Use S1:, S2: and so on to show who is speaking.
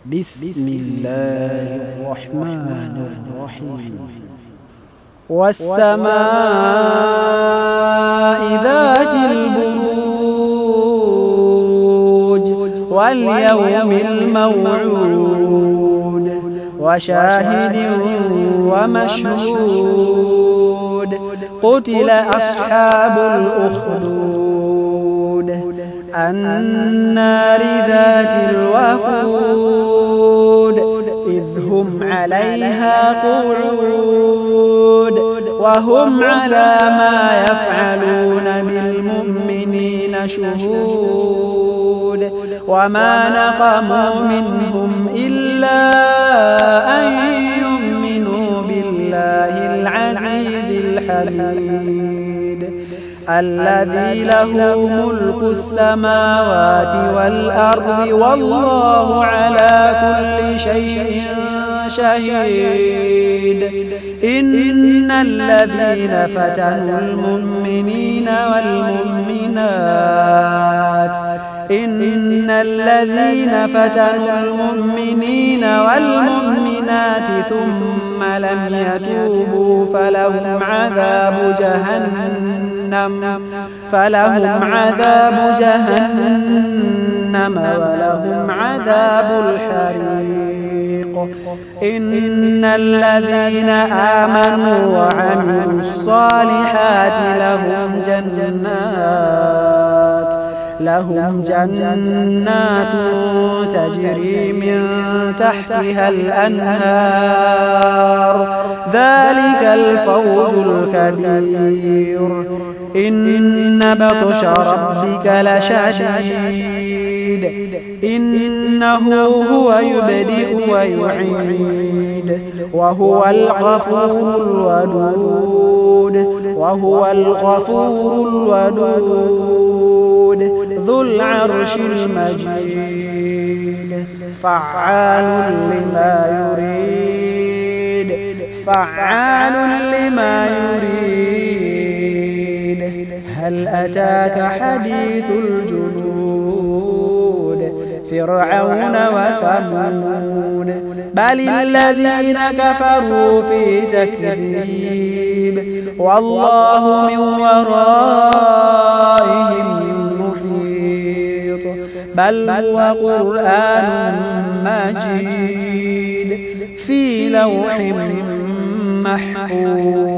S1: بسم الله الرحمن الرحيم. والسماء ذات البروج واليوم الموعود وشاهد ومشهود قتل أصحاب الأخدود النار ذات الوقود إذ هم عليها قعود وهم على ما يفعلون بالمؤمنين شهود وما نقموا منهم إلا أن يؤمنوا بالله العزيز الحميد الذي له ملك السماوات والأرض والله على كل شيء شهيد. إن الذين فتنوا المؤمنين والمؤمنات ثم لم يتوبوا فلهم عذاب جهنم ولهم عذاب الحريق. إن الذين آمنوا وعملوا الصالحات لهم جنات تجري من تحتها الأنهار ذلك الفوز الكبير. إن بطش ربك لشديد إنه هو يبدئ ويعيد وهو الغفور الودود ذو العرش المجيد فعال لما يريد. هل أتاك حديث الجنود فرعون وثمود بل الذين كفروا في تكذيب والله من ورائهم محيط بل هو قرآن مجيد في لوح محفوظ.